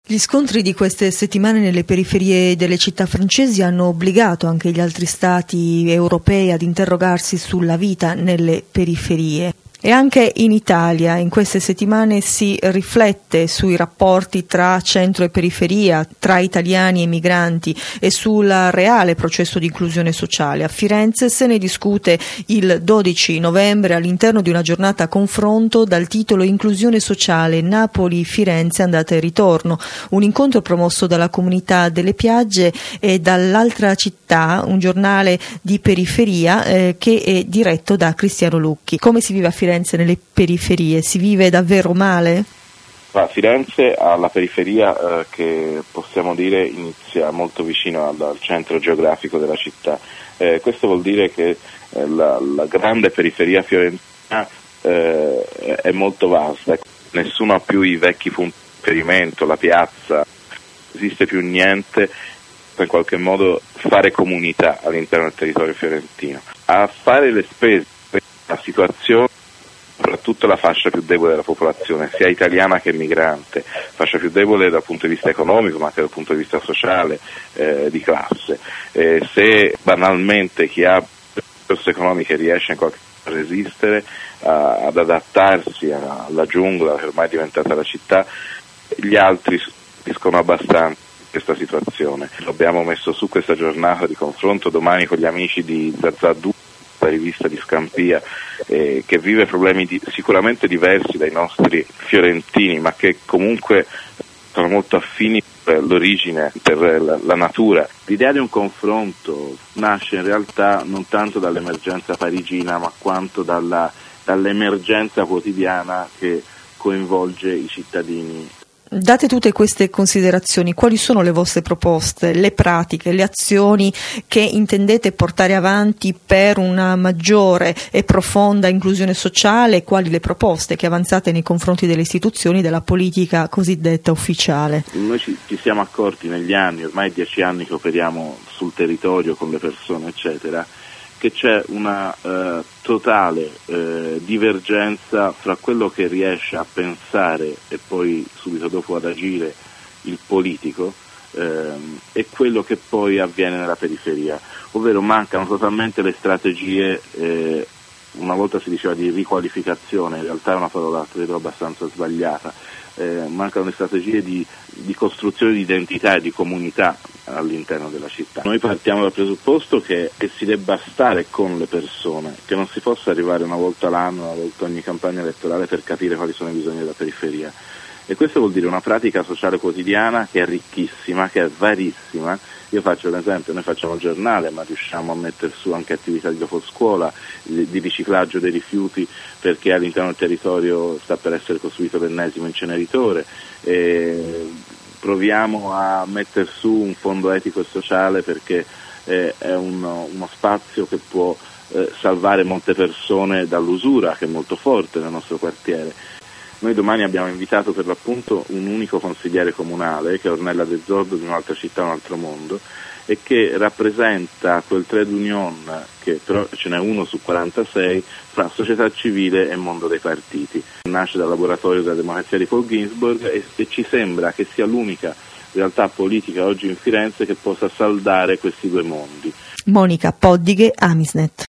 Gli scontri di queste settimane nelle periferie delle città francesi hanno obbligato anche gli altri stati europei ad interrogarsi sulla vita nelle periferie. E anche in Italia in queste settimane si riflette sui rapporti tra centro e periferia, tra italiani e migranti e sul reale processo di inclusione sociale. A Firenze se ne discute il 12 novembre all'interno di una giornata a confronto dal titolo Inclusione sociale Napoli-Firenze andata e ritorno, un incontro promosso dalla Comunità delle Piagge e dall'altra città, un giornale di periferia che è diretto da Cristiano Lucchi. Come si vive a Firenze nelle periferie? Si vive davvero male? Firenze ha la periferia che possiamo dire inizia molto vicino al centro geografico della città. Questo vuol dire che la grande periferia fiorentina è molto vasta. Nessuno ha più i vecchi punti di riferimento, la piazza, non esiste più niente per in qualche modo fare comunità all'interno del territorio fiorentino. A fare le spese la situazione soprattutto la fascia più debole della popolazione, sia italiana che migrante, fascia più debole dal punto di vista economico ma anche dal punto di vista sociale, di classe. Se banalmente chi ha risorse economiche riesce in qualche modo a resistere, ad adattarsi alla giungla che ormai è diventata la città, gli altri soffriscono abbastanza questa situazione. Abbiamo messo su questa giornata di confronto domani con gli amici di Zazzadù, la rivista di Scampia, che vive problemi sicuramente diversi dai nostri fiorentini, ma che comunque sono molto affini per l'origine, per la natura. L'idea di un confronto nasce in realtà non tanto dall'emergenza parigina, ma quanto dall'emergenza quotidiana che coinvolge i cittadini. Date tutte queste considerazioni, quali sono le vostre proposte, le pratiche, le azioni che intendete portare avanti per una maggiore e profonda inclusione sociale? Quali le proposte che avanzate nei confronti delle istituzioni della politica cosiddetta ufficiale? Noi ci siamo accorti negli anni, ormai 10 anni che operiamo sul territorio con le persone eccetera, che c'è una totale divergenza fra quello che riesce a pensare e poi subito dopo ad agire il politico e quello che poi avviene nella periferia, ovvero mancano totalmente le strategie, una volta si diceva di riqualificazione, in realtà è una parola credo abbastanza sbagliata, mancano le strategie di costruzione di identità e di comunità all'interno della città. Noi partiamo dal presupposto che si debba stare con le persone, che non si possa arrivare una volta l'anno, una volta ogni campagna elettorale per capire quali sono i bisogni della periferia. E questo vuol dire una pratica sociale quotidiana che è ricchissima, che è varissima. Io faccio l'esempio, noi facciamo il giornale, ma riusciamo a mettere su anche attività di doposcuola, di riciclaggio dei rifiuti, perché all'interno del territorio sta per essere costruito l'ennesimo inceneritore. Proviamo a mettere su un fondo etico e sociale perché è uno spazio che può salvare molte persone dall'usura, che è molto forte nel nostro quartiere. Noi domani abbiamo invitato per l'appunto un unico consigliere comunale, che è Ornella De Zordo, di un'altra città, un altro mondo, e che rappresenta quel trade union, che però ce n'è uno su 46, fra società civile e mondo dei partiti. Nasce dal laboratorio della democrazia di Paul Ginsburg e ci sembra che sia l'unica realtà politica oggi in Firenze che possa saldare questi due mondi. Monica Poddighe, Amisnet.